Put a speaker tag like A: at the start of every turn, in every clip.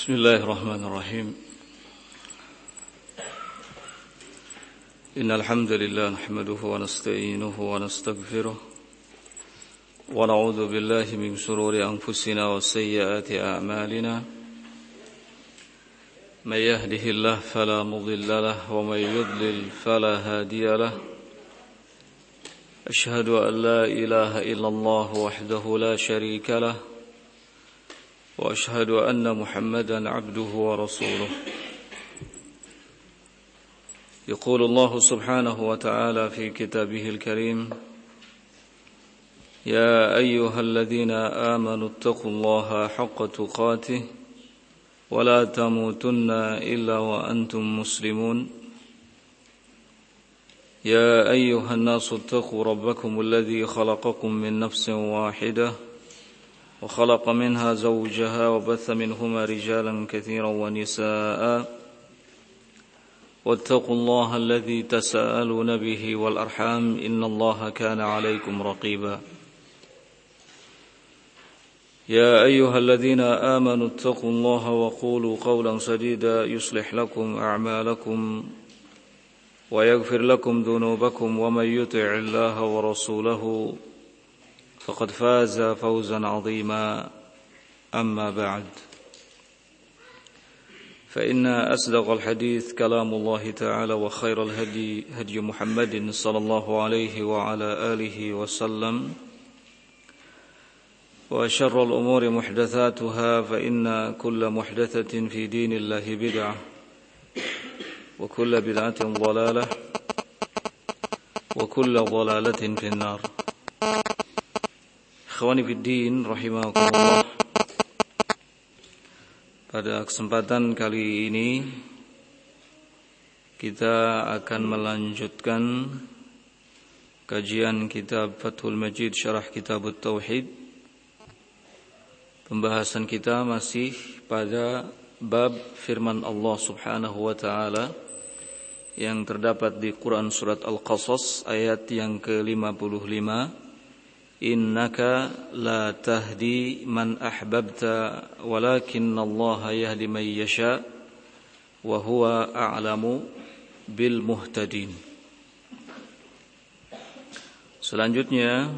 A: بسم الله الرحمن الرحيم إن الحمد لله نحمده ونستعينه ونستغفره ونعوذ بالله من شرور أنفسنا وسيئات أعمالنا من يهده الله فلا مضل له ومن يضلل فلا هادي له أشهد أن لا إله إلا الله وحده لا شريك له وأشهد أن محمدا عبده ورسوله يقول الله سبحانه وتعالى في كتابه الكريم يا أيها الذين آمنوا اتقوا الله حق تقاته ولا تموتن إلا وأنتم مسلمون يا أيها الناس اتقوا ربكم الذي خلقكم من نفس واحدة وخلق منها زوجها وبث منهما رجالا كثيرا ونساء واتقوا الله الذي تساءلون به والأرحام إن الله كان عليكم رقيبا يا أيها الذين آمنوا اتقوا الله وقولوا قولا سديدا يصلح لكم أعمالكم ويغفر لكم ذنوبكم ومن يطع الله ورسوله فقد فاز فوزا عظيما أما بعد فإن أصدق الحديث كلام الله تعالى وخير الهدي هدي محمد صلى الله عليه وعلى آله وسلم وشر الأمور محدثاتها فإن كل محدثة في دين الله بدعة وكل بدعة ضلالة وكل ضلالة في النار. Ikhwani fiddin rahimakumullah. Pada kesempatan kali ini kita akan melanjutkan kajian kitab Fathul Majid Syarah Kitab Tauhid. Pembahasan kita masih pada bab firman Allah Subhanahu wa taala yang terdapat di Quran surat Al-Qasas ayat yang ke-55. Innaka la tahdi man ahbabta walakinallaha yahdi man yasha wa huwa a'lamu bil muhtadin. Selanjutnya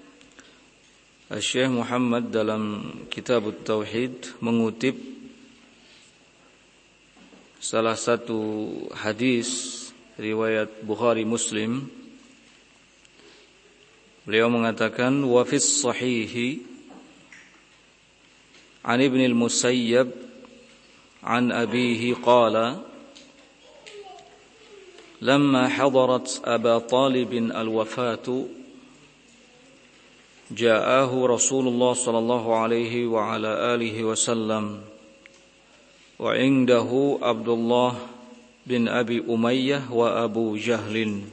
A: Syekh Muhammad dalam Kitab Tauhid mengutip salah satu hadis riwayat Bukhari Muslim. Beliau mengatakan wa fis sahihi an Ibn al-Musayyab an abihi qala lamma hadarat Aba Talib al-wafatu ja'ahu Rasulullah sallallahu alaihi wa ala alihi wasallam wa indahu Abdullah bin Abi Umayyah wa Abu Jahlin.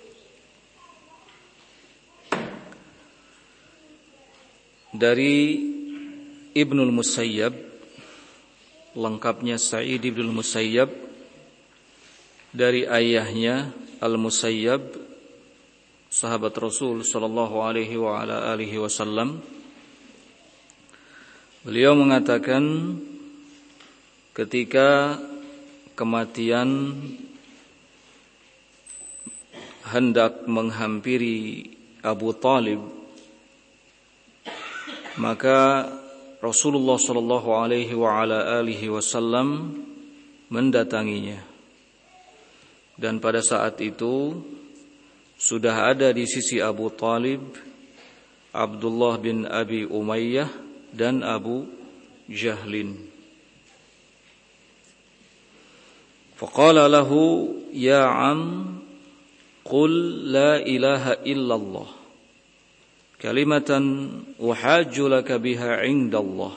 A: Dari Ibnul Musayyab, lengkapnya Sa'id Ibnul Musayyab, dari ayahnya Al-Musayyab, sahabat Rasul sallallahu alaihi wa ala alihi wasallam. Beliau mengatakan ketika kematian hendak menghampiri Abu Talib, maka Rasulullah sallallahu alaihi wa ala alihi wasallam mendatanginya. Dan pada saat itu sudah ada di sisi Abu Talib Abdullah bin Abi Umayyah dan Abu Jahlin. Faqala lahu ya am qul la ilaha illallah kalimatan uhajju laka biha 'indallah.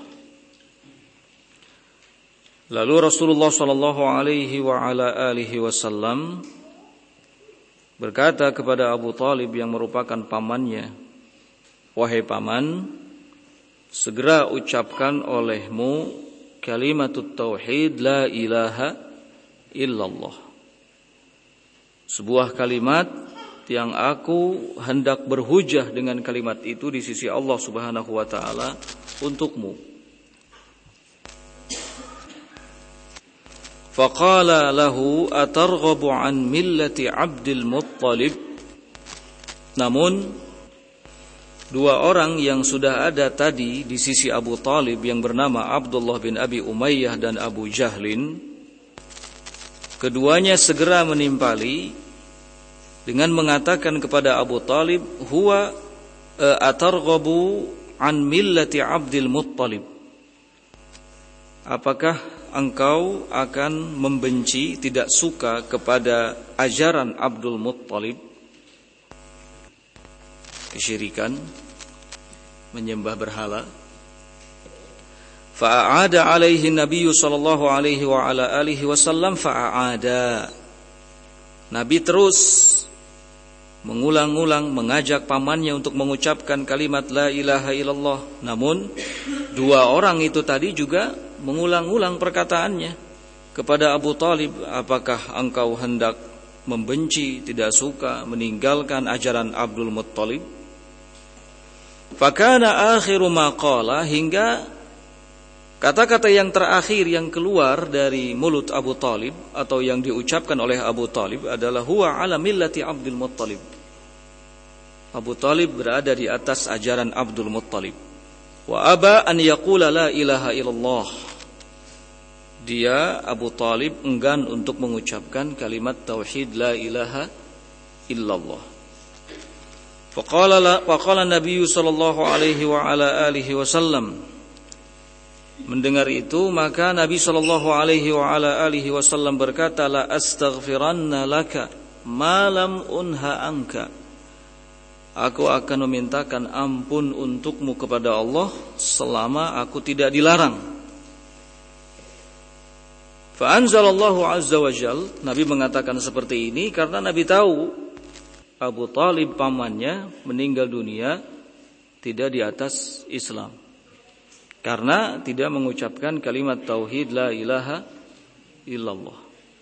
A: Lalu Rasulullah sallallahu alaihi wa ala alihi wasallam berkata kepada Abu Talib yang merupakan pamannya, wahai paman, segera ucapkan olehmu kalimatut tauhid la ilaha illallah. Sebuah kalimat yang aku hendak berhujah dengan kalimat itu di sisi Allah Subhanahu wa taala untukmu. faqala lahu atarghabu an millati Abdul Muttalib. Namun dua orang yang sudah ada tadi di sisi Abu Talib yang bernama Abdullah bin Abi Umayyah dan Abu Jahlin, keduanya segera menimpali dengan mengatakan kepada Abu Talib, huwa atarghabu an millati Abdul Muttalib. Apakah engkau akan membenci, tidak suka kepada ajaran Abdul Muttalib? Kesyirikan, menyembah berhala. Fa'ada alaihi Nabi sallallahu alaihi wa ala alihi wasallam fa'ada. Nabi terus mengulang-ulang mengajak pamannya untuk mengucapkan kalimat la ilaha illallah. Namun dua orang itu tadi juga mengulang-ulang perkataannya kepada Abu Talib, apakah engkau hendak membenci, tidak suka, meninggalkan ajaran Abdul Muttalib? Fakana akhiru ma qala, hingga kata-kata yang terakhir yang keluar dari mulut Abu Talib atau yang diucapkan oleh Abu Talib adalah huwa ala millati Abdul Muttalib. Abu Talib berada di atas ajaran Abdul Muttalib. Wa aba an yaqula la ilaha illallah. Dia Abu Talib enggan untuk mengucapkan kalimat tauhid la ilaha illallah. Faqala Nabi sallallahu alaihi wa ala alihi wasallam. Mendengar itu, maka Nabi sallallahu alaihi wa ala alihi wasallam berkata, la astaghfiranna laka ma lam unha anka. Aku akan memintakan ampun untukmu kepada Allah selama aku tidak dilarang. Fa anzalallahu azza wa jal. Nabi mengatakan seperti ini karena Nabi tahu Abu Talib pamannya meninggal dunia tidak di atas Islam, karena tidak mengucapkan kalimat tauhid la ilaha illallah.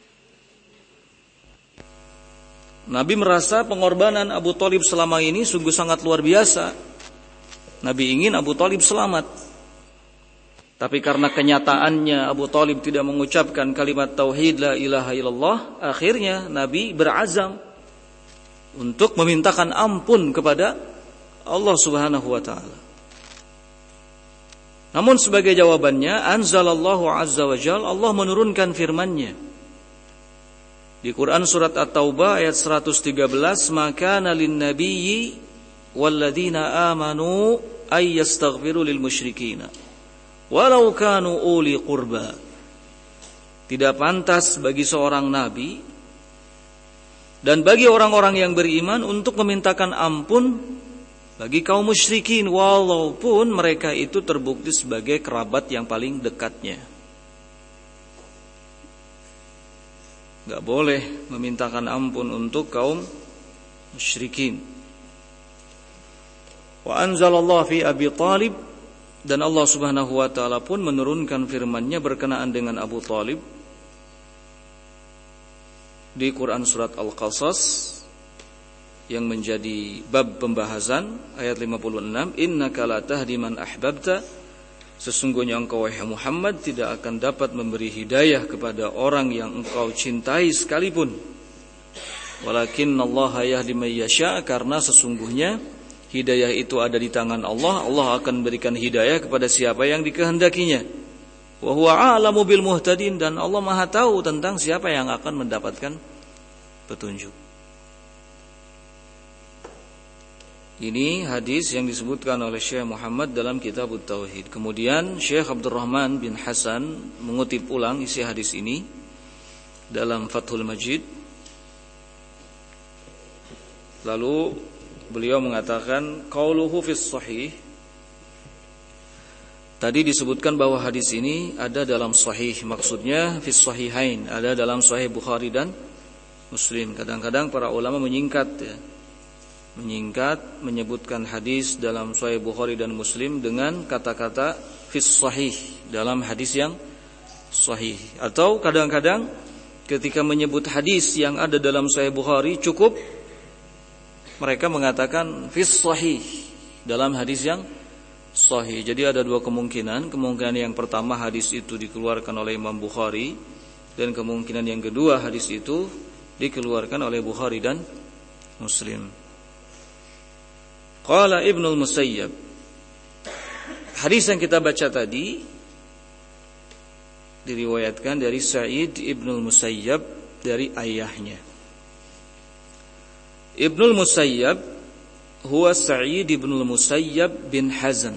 A: Nabi merasa pengorbanan Abu Talib selama ini sungguh sangat luar biasa. Nabi ingin Abu Talib selamat, tapi karena kenyataannya Abu Talib tidak mengucapkan kalimat tauhid la ilaha illallah, akhirnya Nabi berazam untuk memintakan ampun kepada Allah Subhanahu wa taala. Namun sebagai jawabannya, anzalallahu azza wa jalla, Allah menurunkan firman-Nya di Quran surat At-Taubah ayat 113, maka lin nabiyyi walladzina amanu ay yastaghfiru lil musyrikina walau kanu uli qurba. Tidak pantas bagi seorang nabi dan bagi orang-orang yang beriman untuk memintakan ampun bagi kaum musyrikin walaupun mereka itu terbukti sebagai kerabat yang paling dekatnya. Gak boleh memintakan ampun untuk kaum musyrikin. Wa anzalallahu fi Abi Talib, dan Allah Subhanahu wa taala pun menurunkan firman-Nya berkenaan dengan Abu Talib di Quran surat Al-Qasas yang menjadi bab pembahasan ayat 56, innaka la tahdi man ahbabta, sesungguhnya engkau wahai Muhammad tidak akan dapat memberi hidayah kepada orang yang engkau cintai sekalipun, walakinnallaha yahdi may yasha, karena sesungguhnya hidayah itu ada di tangan Allah. Allah akan berikan hidayah kepada siapa yang dikehendakinya. Wa huwa a'lamu bil muhtadin, dan Allah Maha tahu tentang siapa yang akan mendapatkan petunjuk. Ini hadis yang disebutkan oleh Syekh Muhammad dalam Kitab Tauhid. Kemudian Syekh Abdurrahman bin Hasan mengutip ulang isi hadis ini dalam Fathul Majid. Lalu beliau mengatakan qauluhu fis sahih. Tadi disebutkan bahwa hadis ini ada dalam sahih, maksudnya fis sahihain, ada dalam sahih Bukhari dan Muslim. Kadang-kadang para ulama menyingkat menyebutkan hadis dalam sahih Bukhari dan Muslim dengan kata-kata fis sahih, dalam hadis yang sahih. Atau kadang-kadang ketika menyebut hadis yang ada dalam sahih Bukhari cukup mereka mengatakan fis sahih, dalam hadis yang sahih. Jadi ada dua kemungkinan. Kemungkinan yang pertama, hadis itu dikeluarkan oleh Imam Bukhari Dan kemungkinan yang kedua, hadis itu dikeluarkan oleh Bukhari dan Muslim. Qala Ibnul Musayyab, hadis yang kita baca tadi diriwayatkan dari Sa'id Ibnul Musayyab dari ayahnya. Ibnul Musayyab huwa Sa'id Ibnul Musayyab bin Hazn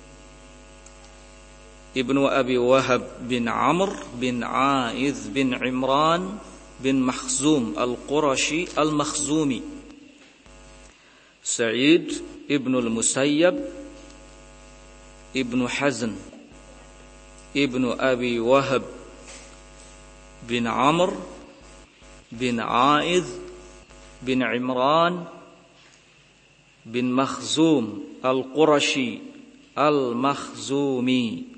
A: Ibnu Abi Wahab bin Amr bin A'idh bin Imran bin Makhzum al-Qurashi al-Makhzumi. Sa'id Ibnul Musayyab Ibnu Hazn Ibnu Abi Wahab bin Amr bin A'idh bin Imran bin Makhzum al-Qurashi al-Makhzumi,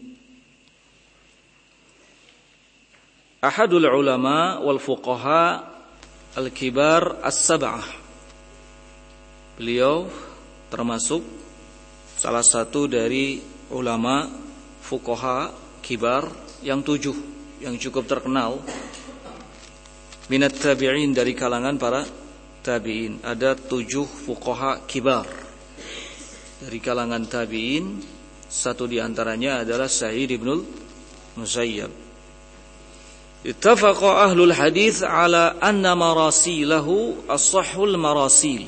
A: ahadul ulama wal fuqaha al-kibar as-sab'ah. Beliau termasuk salah satu dari ulama fuqaha kibar yang 7 yang cukup terkenal, minat tabi'in, dari kalangan para tabi'in. Ada 7 fuqaha kibar dari kalangan tabi'in, satu di antaranya adalah Sa'id Ibnul Musayyab. Ittafaqa ahlul hadis ala anna marasilahu as-sahhul marasil.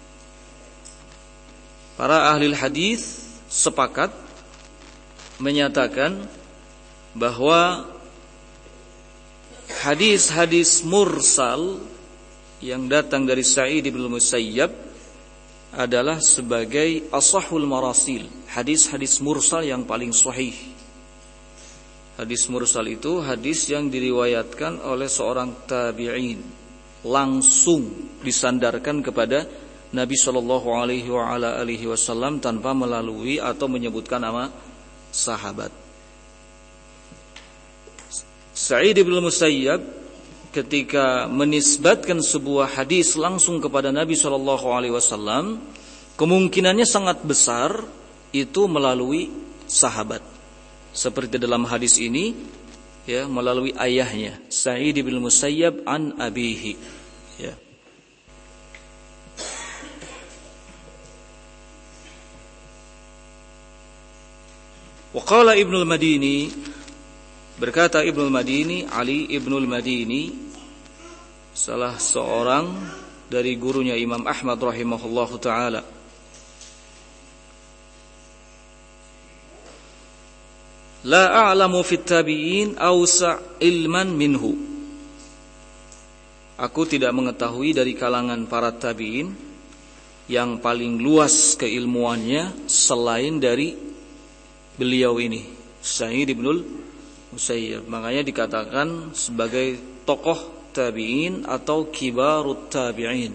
A: Para ahli hadis sepakat menyatakan bahwa hadis-hadis mursal yang datang dari Sa'id bin Musayyab adalah sebagai ashahul marasil, hadis-hadis mursal yang paling sahih. Hadis mursal itu hadis yang diriwayatkan oleh seorang tabi'in, langsung disandarkan kepada Nabi sallallahu alaihi wasallam tanpa melalui atau menyebutkan nama sahabat. Sa'id bin Musayyab ketika menisbatkan sebuah hadis langsung kepada Nabi sallallahu alaihi wasallam, kemungkinannya sangat besar itu melalui sahabat. Seperti dalam hadis ini, ya, melalui ayahnya, Sa'id bin Musayyab an abihi, ya. Wa qala Ibnul Madini, berkata Ibnul Madini, Ali Ibnul Madini, salah seorang dari gurunya Imam Ahmad rahimahullahu taala, la a'lamu fit tabi'in awsa' ilman minhu. Aku tidak mengetahui dari kalangan para tabi'in yang paling luas keilmuannya selain dari beliau ini, Sa'id Ibnul Musayyab. Makanya dikatakan sebagai tokoh tabi'in atau kibarut tabi'in.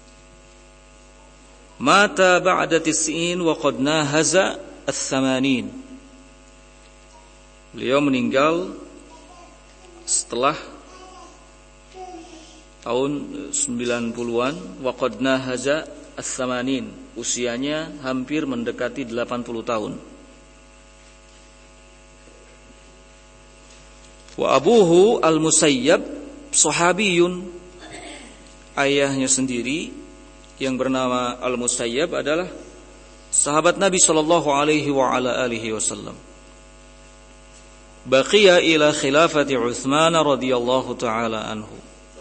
A: Mata ba'da tis'in wa qad nahaza ats-tsamanin. Beliau meninggal setelah tahun 90-an, wa qad nahaza ats-tsamanin, usianya hampir mendekati 80 tahun. Wa abuhu al-Musayyab sahabiyun, ayahnya sendiri yang bernama al-Musayyab adalah sahabat Nabi sallallahu alaihi wasallam. Baqiya ila khilafati Utsman radhiyallahu taala anhu,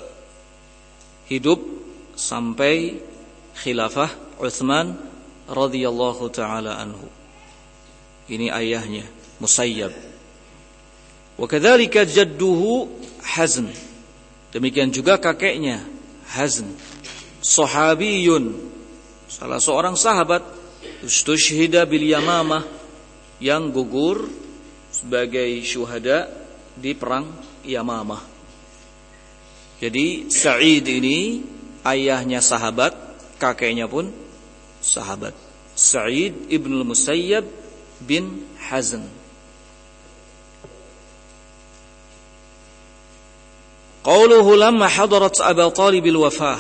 A: hidup sampai khilafah Utsman radhiyallahu taala anhu. Ini ayahnya Musayyab. Wa kadzalika jadduhu Hazn, demikian juga kakeknya Hazn, sahabiyun, salah seorang sahabat, ustushhida bil Yamamah, yang gugur sebagai syuhada di perang Yamamah. Jadi Sa'id ini ayahnya sahabat, kakeknya pun sahabat. Sa'id Ibnul Musayyab bin Hazn. Qauluhu lamma hadarat Aba Talib al-wafah,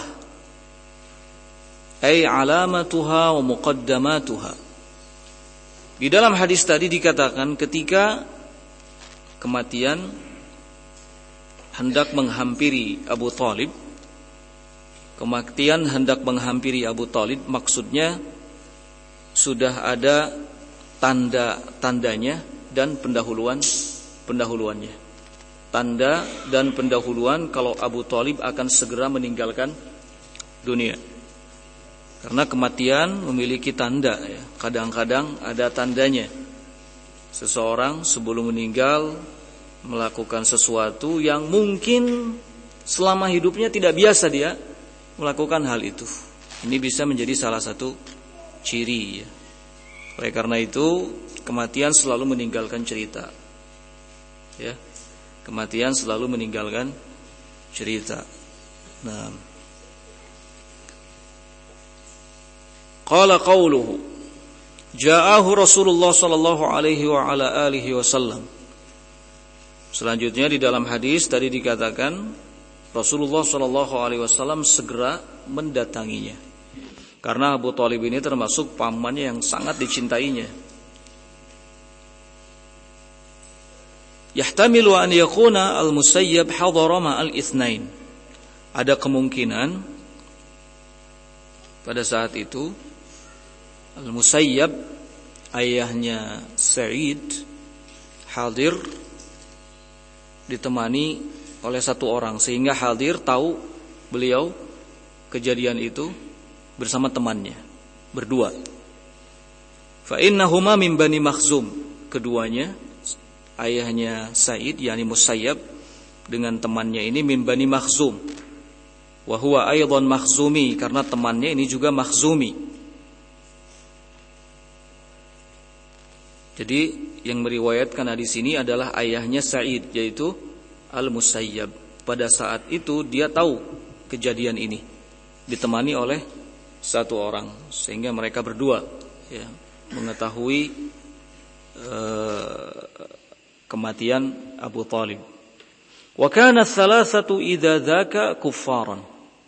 A: ay alamatuha wa muqaddamatuha. Di dalam hadis tadi dikatakan ketika kematian hendak menghampiri Abu Thalib. Kematian hendak menghampiri Abu Thalib maksudnya sudah ada tanda-tandanya dan pendahuluannya. Tanda dan pendahuluan kalau Abu Thalib akan segera meninggalkan dunia. Karena kematian memiliki tanda ya. Kadang-kadang ada tandanya. Seseorang sebelum meninggal melakukan sesuatu yang mungkin selama hidupnya tidak biasa dia melakukan hal itu. Ini bisa menjadi salah satu ciri ya. Oleh karena itu kematian selalu meninggalkan cerita. Ya. Kematian selalu meninggalkan cerita. Nah. Qala qauluhu ja'ahu Rasulullah sallallahu alaihi wa ala alihi wasallam. Selanjutnya di dalam hadis tadi dikatakan Rasulullah sallallahu alaihi wasallam segera mendatanginya. Karena Abu Thalib ini termasuk pamannya yang sangat dicintainya. Yahtamilu an yakuna al-Musayyab hadara ma'al itsnain. Ada kemungkinan pada saat itu Al-Musayyab ayahnya Sa'id hadir ditemani oleh satu orang sehingga hadir tahu beliau kejadian itu bersama temannya berdua. Fa innahuma min Bani Makhzum, keduanya ayahnya Sa'id yakni Musayyab dengan temannya ini min Bani Makhzum. Wa huwa aidan Makhzumi, karena temannya ini juga Makhzumi. Jadi yang meriwayatkan hadis ini adalah ayahnya Sa'id yaitu Al-Musayyab. Pada saat itu dia tahu kejadian ini ditemani oleh satu orang sehingga mereka berdua ya, mengetahui kematian Abu Thalib. Wa kana thalathatu idza dzaka kuffaran.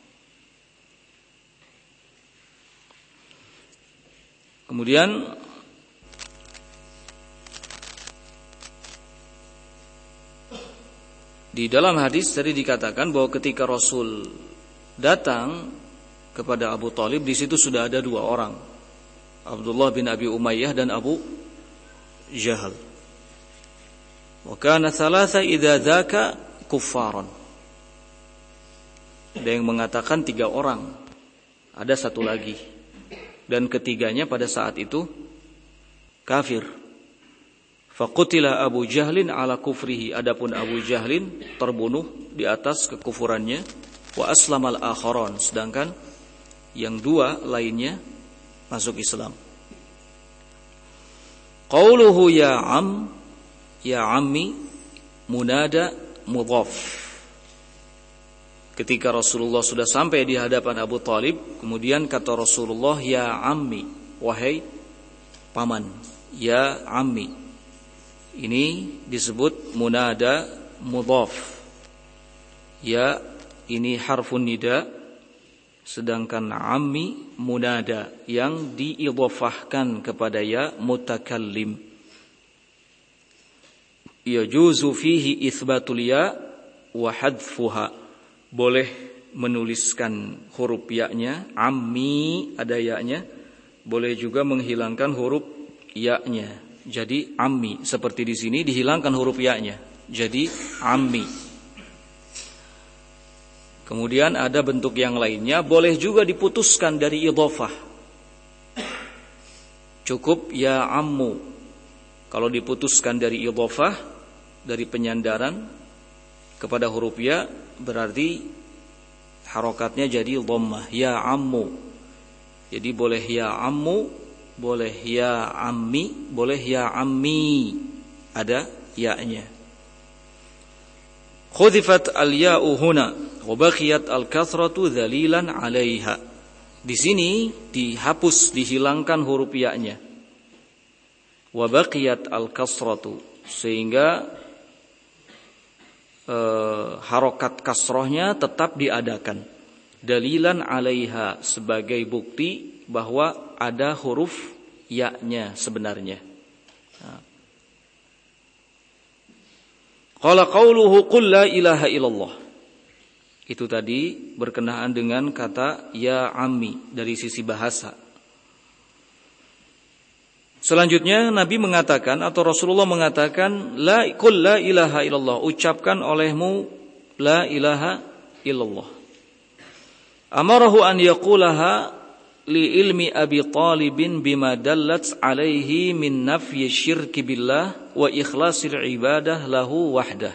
A: Kemudian di dalam hadis tadi dikatakan bahwa ketika Rasul datang kepada Abu Thalib, di situ sudah ada dua orang, Abdullah bin Abi Umayyah dan Abu Jahal. Wa kana thalatha idza dzaka kuffaran. Ada yang mengatakan tiga orang, ada satu lagi, dan ketiganya pada saat itu kafir. Faqutila Abu Jahlin ala kufrihi. Adapun Abu Jahlin terbunuh di atas kekufurannya. Wa aslamal akharon. Sedangkan yang dua lainnya masuk Islam. Qauluhu ya ammi munada mudhaf. Ketika Rasulullah sudah sampai di hadapan Abu Thalib, kemudian kata Rasulullah ya ammi, wahai paman, ya ammi. Ini disebut munada mudhaf. Ya ini harfun nida, sedangkan ammi munada yang diidhafahkan kepada ya mutakallim. Yajuzu fihi itsbatul ya wa hadfuha. Boleh menuliskan huruf ya-nya, ammi ada ya-nya, boleh juga menghilangkan huruf ya-nya. Jadi ammi, seperti di sini dihilangkan huruf ya-nya, jadi ammi. Kemudian ada bentuk yang lainnya, boleh juga diputuskan dari idhofah. Cukup ya ammu. Kalau diputuskan dari idhofah, dari penyandaran kepada huruf ya, berarti harokatnya jadi dhammah, ya ammu. Jadi boleh ya ammu, boleh ya ammi, boleh ya ammi, ada ya-nya. Khudifat al-ya'u huna wa baqiyat al-kathratu dhalilan 'alaiha. Di sini dihapus, dihilangkan huruf ya-nya. Wa baqiyat al-kasratu, sehingga harokat kasrohnya tetap diadakan. Dalilan 'alaiha, sebagai bukti bahwa ada huruf ya-nya sebenarnya. Qala qauluhu qul la ilaha illallah. Itu tadi berkenaan dengan kata ya ammi dari sisi bahasa. Selanjutnya Nabi mengatakan atau Rasulullah mengatakan qul la ilaha illallah, ucapkan olehmu la ilaha illallah. Amarahu an yaqulaha li ilmi Abi Talibin bima dallat alaihi min nafyi syirki billah wa ikhlasil ibadah lahu wahdah.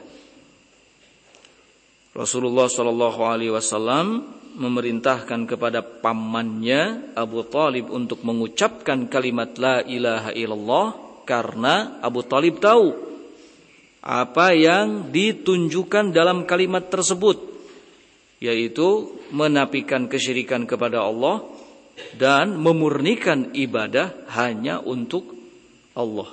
A: Rasulullah sallallahu alaihi wasallam memerintahkan kepada pamannya Abu Talib untuk mengucapkan kalimat la ilaha illallah karena Abu Talib tahu apa yang ditunjukkan dalam kalimat tersebut, yaitu menafikan kesyirikan kepada Allah dan memurnikan ibadah hanya untuk Allah.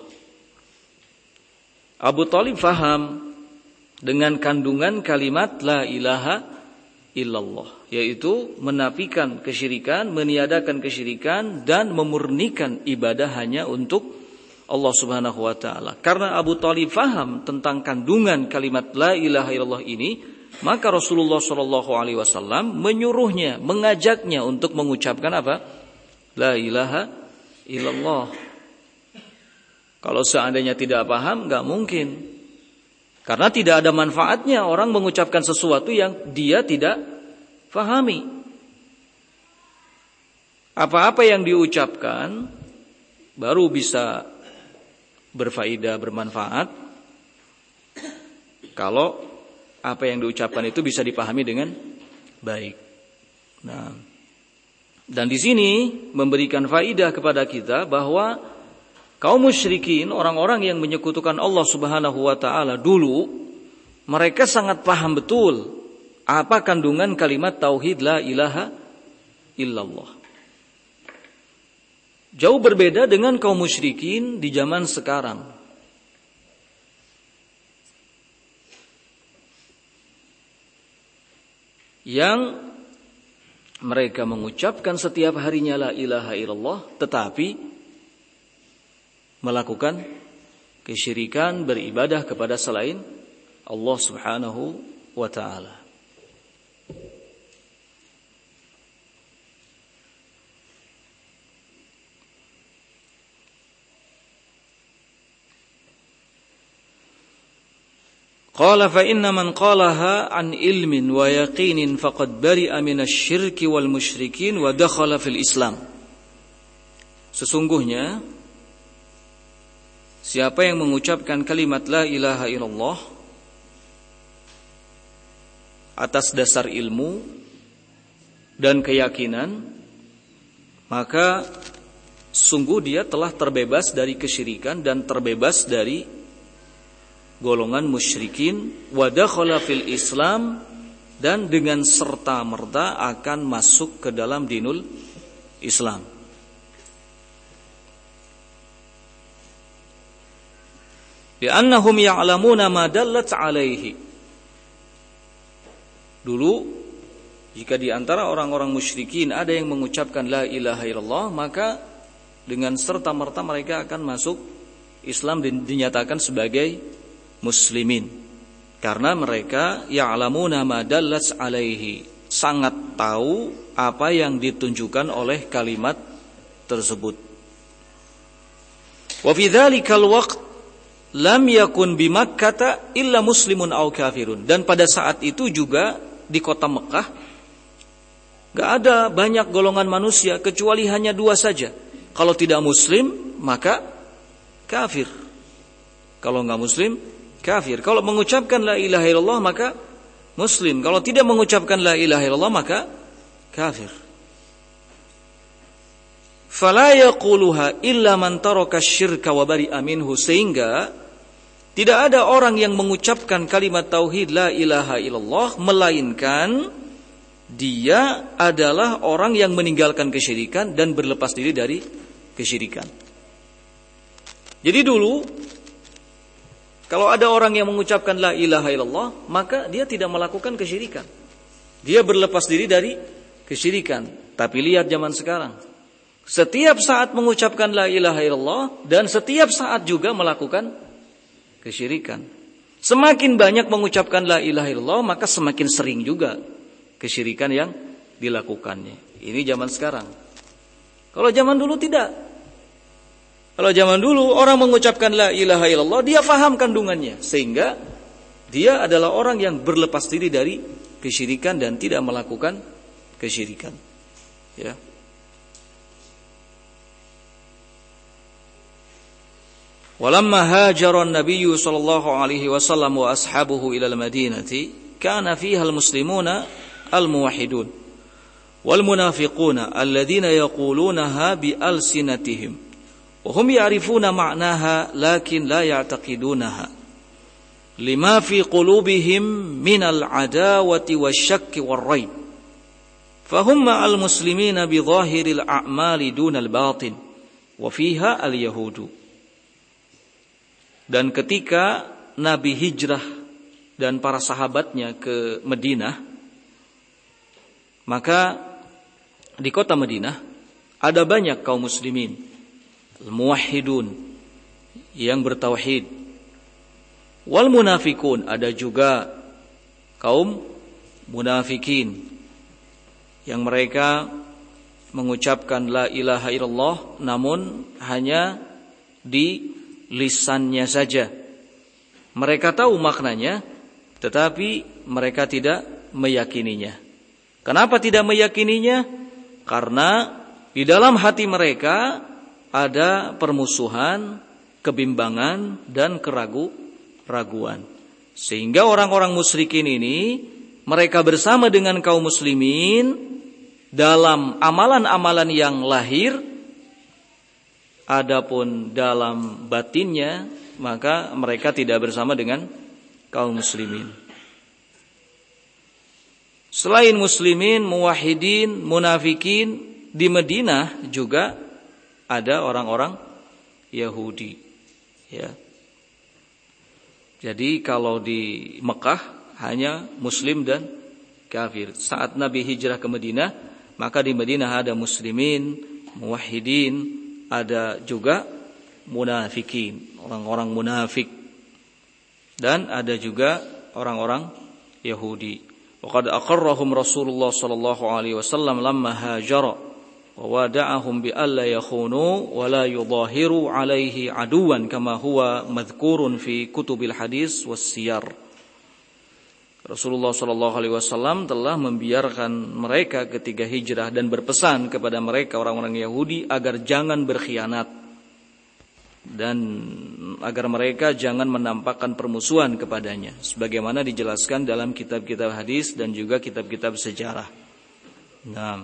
A: Abu Talib faham dengan kandungan kalimat la ilaha illallah, yaitu menafikan kesyirikan, meniadakan kesyirikan dan memurnikan ibadah hanya untuk Allah Subhanahu wa taala. Karena Abu Talib faham tentang kandungan kalimat la ilaha illallah ini, maka Rasulullah sallallahu alaihi wasallam menyuruhnya, mengajaknya untuk mengucapkan apa? La ilaha illallah. Kalau seandainya tidak paham, enggak mungkin. Karena tidak ada manfaatnya orang mengucapkan sesuatu yang dia tidak fahami. Apa-apa yang diucapkan baru bisa berfaedah, bermanfaat kalau apa yang diucapkan itu bisa dipahami dengan baik. Nah, dan di sini memberikan faedah kepada kita bahwa kaum musyrikin, orang-orang yang menyekutukan Allah Subhanahu wa taala dulu, mereka sangat paham betul apa kandungan kalimat tauhid la ilaha illallah. Jauh berbeda dengan kaum musyrikin di zaman sekarang. Yang mereka mengucapkan setiap harinya la ilaha illallah, tetapi melakukan kesyirikan, beribadah kepada selain Allah Subhanahu wa taala. Qala fa inna man qalaha an ilmin wa yaqinin faqad bari'a minasyirki wal musyrikin wa dakhala fil Islam. Sesungguhnya siapa yang mengucapkan kalimat la ilaha illallah atas dasar ilmu dan keyakinan, maka sungguh dia telah terbebas dari kesyirikan dan terbebas dari golongan musyrikin, wa dakhala fil Islam, dan dengan serta-merta akan masuk ke dalam dinul Islam. Li'annahum ya'lamuna ma dallat alaihi. Dulu jika di antara orang-orang musyrikin ada yang mengucapkan la ilaha illallah, maka dengan serta-merta mereka akan masuk Islam dan dinyatakan sebagai muslimin. Karena mereka ya'lamuna ma dallat alaihi, sangat tahu apa yang ditunjukkan oleh kalimat tersebut. Wa fi dzalikal waqt lam yakun bi Makkah illa muslimun aw kafirun. Dan pada saat itu juga di kota Mekah enggak ada banyak golongan manusia kecuali hanya dua saja. Kalau tidak muslim maka kafir. Kalau enggak muslim kafir. Kalau mengucapkan la ilaha illallah maka muslim. Kalau tidak mengucapkan la ilaha illallah maka kafir. Fala yaquluha illa man taraka syirka wa bari'a minhu, sehingga tidak ada orang yang mengucapkan kalimat tauhid la ilaha illallah melainkan dia adalah orang yang meninggalkan kesyirikan dan berlepas diri dari kesyirikan. Jadi dulu kalau ada orang yang mengucapkan la ilaha illallah, maka dia tidak melakukan kesyirikan. Dia berlepas diri dari kesyirikan. Tapi lihat zaman sekarang, setiap saat mengucapkan la ilaha illallah dan setiap saat juga melakukan kesyirikan. Semakin banyak mengucapkan la ilaha illallah, maka semakin sering juga kesyirikan yang dilakukannya. Ini zaman sekarang. Kalau zaman dulu tidak. Kalau zaman dulu orang mengucapkan la ilaha illallah, dia faham kandungannya, sehingga dia adalah orang yang berlepas diri dari kesyirikan dan tidak melakukan kesyirikan. Ya. Walamma hajara an-nabiy sallallahu alaihi wasallam wa ashabuhu ila al-Madinati kana fiha al-muslimuna al-muwahhidun wal munafiquna alladhina yaqulunaha bi alsinatihim wa hum ya'rifuna ma'naha lakin la ya'taqidunaha lima fi qulubihim min al-adawati wasyakki war-rayb fahum ma'al muslimina bi dhahiril a'mali dunal batin wa fiha al-yahudu. Dan ketika Nabi hijrah dan para sahabatnya ke Madinah, maka di kota Madinah ada banyak kaum muslimin, al-muwahhidun, yang bertauhid. Wal munafikun, ada juga kaum munafikin yang mereka mengucapkan la ilaha illallah namun hanya di lisannya saja. Mereka tahu maknanya, tetapi mereka tidak meyakininya. Kenapa tidak meyakininya? Karena di dalam hati mereka ada permusuhan, kebimbangan, dan keraguan. Sehingga orang-orang musyrikin ini, mereka bersama dengan kaum muslimin dalam amalan-amalan yang lahir, adapun dalam batinnya, maka mereka tidak bersama dengan kaum muslimin. Selain muslimin, muwahhidin, munafikin, di Madinah juga ada orang-orang Yahudi. Ya. Jadi kalau di Mekah hanya muslim dan kafir. Saat Nabi hijrah ke Madinah, maka di Madinah ada muslimin, muwahhidin, ada juga munafikin, orang-orang munafik, dan ada juga orang-orang Yahudi. Waqad aqarrahum Rasulullah sallallahu alaihi wasallam lamma hajara wa wada'ahum bi alla yakhunu wa la yudahiru alaihi aduwan kama huwa madhkurun fi kutubil hadis was siyar. Rasulullah sallallahu alaihi wasallam telah membiarkan mereka ketika hijrah dan berpesan kepada mereka orang-orang Yahudi agar jangan berkhianat dan agar mereka jangan menampakkan permusuhan kepadanya, sebagaimana dijelaskan dalam kitab-kitab hadis dan juga kitab-kitab sejarah. Nah,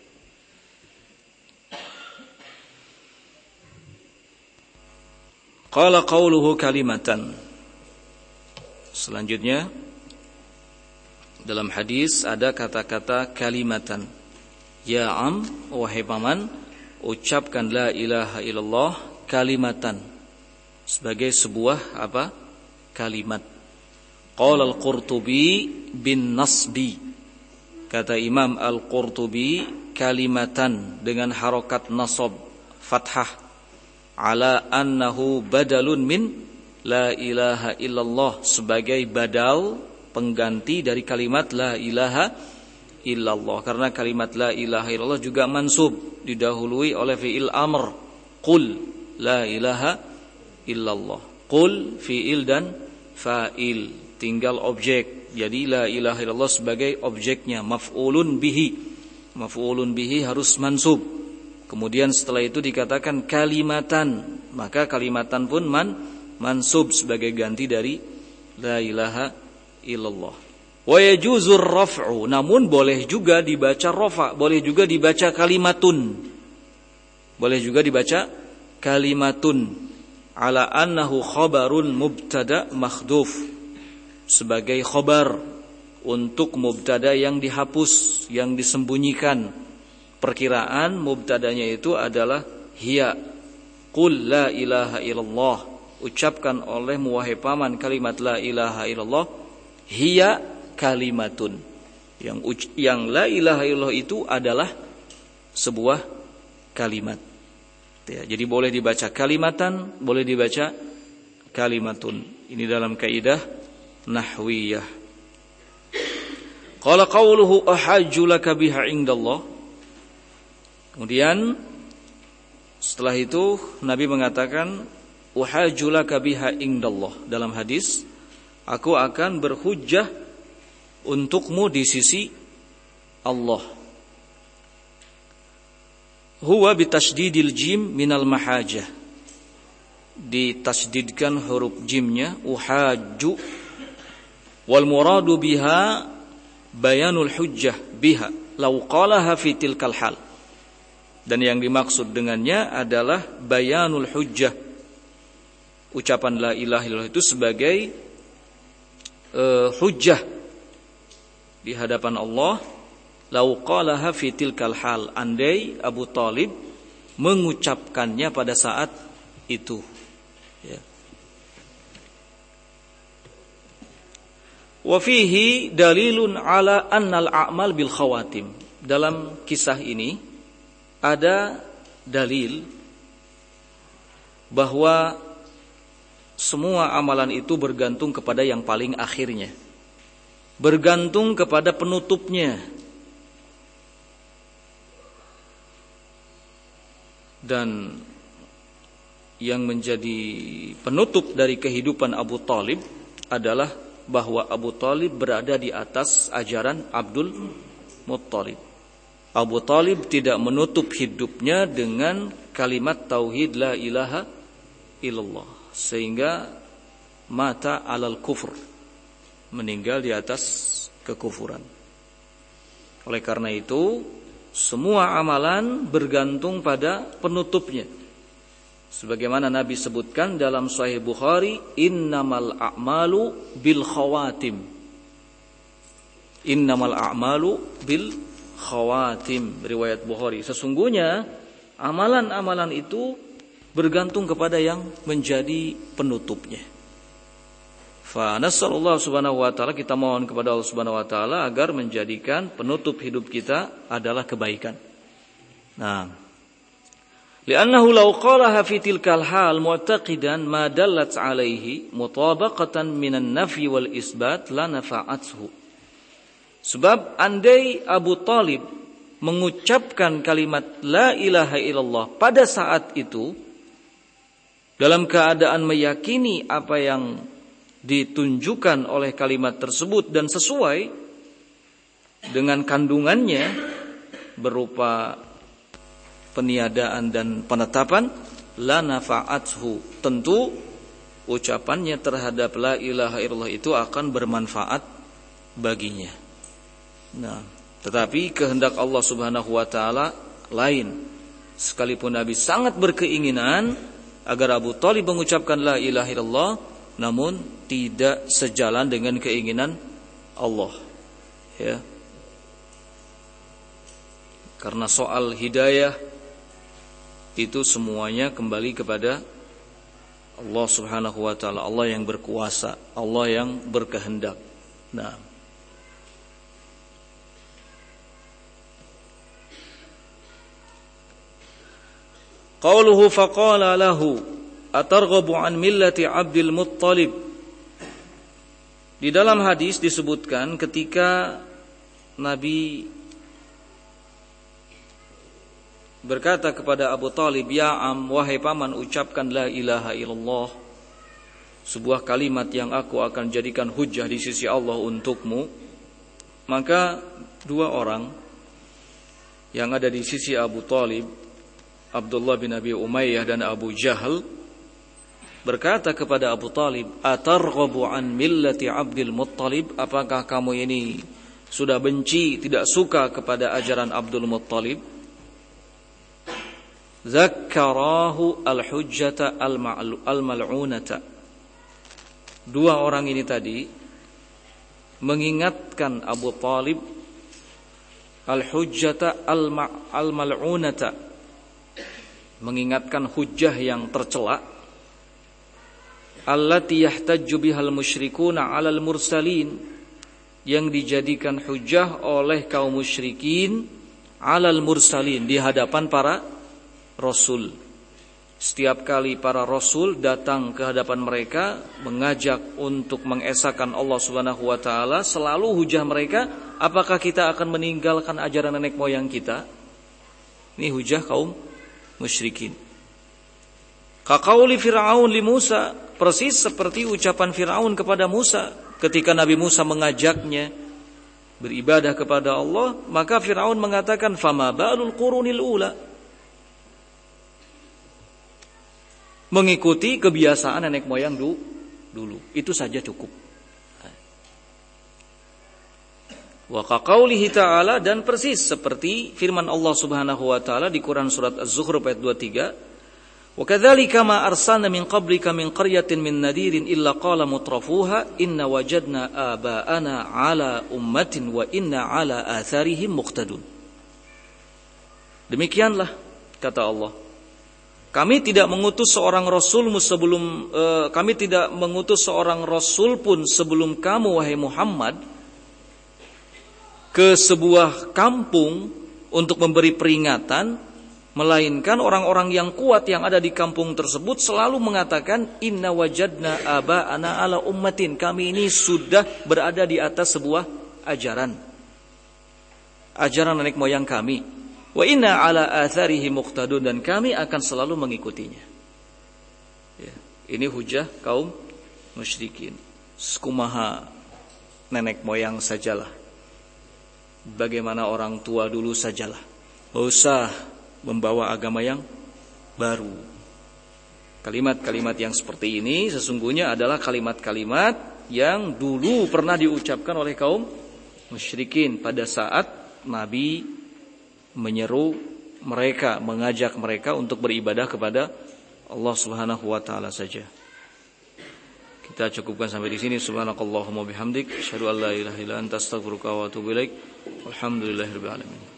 A: qala qauluhu kalimatan. Selanjutnya dalam hadis ada kata-kata kalimatan. Ya am, wahai paman, ucapkan la ilaha illallah kalimatan, sebagai sebuah apa? Kalimat. Qala al-Qurtubi bin nasbi. Kata Imam Al-Qurtubi, kalimatan dengan harokat nasab fathah ala annahu badalun min la ilaha illallah, sebagai badal, pengganti dari kalimat la ilaha illallah. Karena kalimat la ilaha illallah juga mansub, didahului oleh fi'il amr, qul la ilaha illallah. Qul fi'il dan fa'il, tinggal objek. Jadi la ilaha illallah sebagai objeknya, maf'ulun bihi. Maf'ulun bihi harus mansub. Kemudian setelah itu dikatakan kalimatan, maka kalimatan pun mansub sebagai ganti dari la ilaha illallah. Wa yajuzur raf'u, namun boleh juga dibaca rafa, boleh juga dibaca kalimatun. Boleh juga dibaca kalimatun ala annahu khabarun mubtada makhdhuf, sebagai khabar untuk mubtada yang dihapus, yang disembunyikan. Perkiraan mubtadanya itu adalah hiya. Qul la ilaha illallah, ucapkan oleh wahai paman kalimat la ilaha illallah, hiya kalimatun. Yang la ilaha illallah itu adalah sebuah kalimat. Ya, jadi boleh dibaca kalimatan, boleh dibaca kalimatun. Ini dalam kaidah nahwiyah. Qala qawluhu ahajju laka biha indallah. Kemudian setelah itu Nabi mengatakan uhajju laka biha indallah. Dalam hadis, aku akan berhujjah untukmu di sisi Allah. Huwa bitasydidil jim minal mahajah. Ditasydidkan huruf jimnya uhajju, wal muradu biha bayanul hujjah biha law qalaha fi tilkal hal. Dan yang dimaksud dengannya adalah bayanul hujjah, ucapan la ilaha illallah itu sebagai hujjah di hadapan Allah. Lau qalaha fi tilkal hal, andai Abu Thalib mengucapkannya pada saat itu, ya. Wa fihi dalilun ala annal a'mal bil khawatim. Dalam kisah ini ada dalil bahwa semua amalan itu bergantung kepada yang paling akhirnya, bergantung kepada penutupnya. Dan yang menjadi penutup dari kehidupan Abu Thalib adalah bahwa Abu Thalib berada di atas ajaran Abdul Muttalib. Abu Thalib tidak menutup hidupnya dengan kalimat tauhid la ilaha illallah, sehingga mata alal kufur, meninggal di atas kekufuran. Oleh karena itu, semua amalan bergantung pada penutupnya. Sebagaimana Nabi sebutkan dalam Sahih Bukhari, innamal a'malu bil khawatim. Innamal a'malu bil khawatim, riwayat Bukhari. Sesungguhnya amalan-amalan itu bergantung kepada yang menjadi penutupnya. Fa nasallallahu subhanahu wa ta'ala, kita mohon kepada Allah subhanahu wa ta'ala agar menjadikan penutup hidup kita adalah kebaikan. Nah, li'annahu law qalaha fi tilkal hal mu'taqidan ma dallat alaihi mutabaqatan minan nafi wal isbat la nafa'athu. Sebab andai Abu Thalib mengucapkan kalimat la ilaha illallah pada saat itu dalam keadaan meyakini apa yang ditunjukkan oleh kalimat tersebut dan sesuai dengan kandungannya berupa peniadaan dan penetapan, la nafa'athu, tentu ucapannya terhadap la ilaha illallah itu akan bermanfaat baginya. Nah, tetapi kehendak Allah Subhanahu wa taala lain. Sekalipun Nabi sangat berkeinginan agar Abu Thalib mengucapkan la ilaha illallah, namun tidak sejalan dengan keinginan Allah, ya. Karena soal hidayah itu semuanya kembali kepada Allah Subhanahu wa taala, Allah yang berkuasa, Allah yang berkehendak. Nah, qauluhu faqala lahu atarghabu an millati Abdul Muttalib. Di dalam hadis disebutkan ketika Nabi berkata kepada Abu Thalib, ya am, wahai paman, ucapkan la ilaha illallah, sebuah kalimat yang aku akan jadikan hujjah di sisi Allah untukmu. Maka dua orang yang ada di sisi Abu Thalib, Abdullah bin Abi Umayyah dan Abu Jahal, berkata kepada Abu Thalib, atarghabu an millati Abdul Muttalib, apakah kamu ini sudah benci, tidak suka kepada ajaran Abdul Muttalib? Zakkarahu al-hujjata al-mal'unata. Dua orang ini tadi mengingatkan Abu Thalib al-hujjata al-mal'unata, mengingatkan hujjah yang tercela, allati yahtajju bihal musyrikuna 'alal mursalin, yang dijadikan hujjah oleh kaum musyrikin 'alal mursalin, di hadapan para rasul. Setiap kali para rasul datang ke hadapan mereka mengajak untuk mengesahkan Allah Subhanahu wa taala, selalu hujah mereka, apakah kita akan meninggalkan ajaran nenek moyang kita? Ini hujah kaum musyrikin. Kaqauli Fir'aun li Musa, persis seperti ucapan Fir'aun kepada Musa ketika Nabi Musa mengajaknya beribadah kepada Allah, maka Fir'aun mengatakan fama balul qurunil ula, mengikuti kebiasaan nenek moyang dulu. Itu saja cukup. Wa qaulihi ta'ala, dan persis seperti firman Allah Subhanahu wa taala di Quran surat Az-Zukhruf ayat 23, wa kadzalika ma arsalna min qablika min qaryatin min nadirin illa qala mutrafuha inna wajadna aba'ana ala ummatin wa inna ala atharihim muqtadun. Demikianlah kata Allah, kami tidak mengutus seorang rasul pun sebelum kamu wahai Muhammad ke sebuah kampung untuk memberi peringatan, melainkan orang-orang yang kuat yang ada di kampung tersebut selalu mengatakan inna wajadna aba'ana ala ummatin, kami ini sudah berada di atas sebuah ajaran nenek moyang kami. Wa inna ala atharihi muqtadun, dan kami akan selalu mengikutinya. Ya, ini hujah kaum musyrikin. Skumaha nenek moyang sajalah, bagaimana orang tua dulu sajalah, tidak usah membawa agama yang baru. Kalimat-kalimat yang seperti ini sesungguhnya adalah kalimat-kalimat yang dulu pernah diucapkan oleh kaum musyrikin pada saat Nabi menyeru mereka, mengajak mereka untuk beribadah kepada Allah Subhanahu wa taala saja. Kita cukupkan sampai di sini. Subhanakallahumma bihamdik, asyhadu an la ilaha illa anta, astaghfiruka wa atubu ilaik. Walhamdulillahirabbil alamin.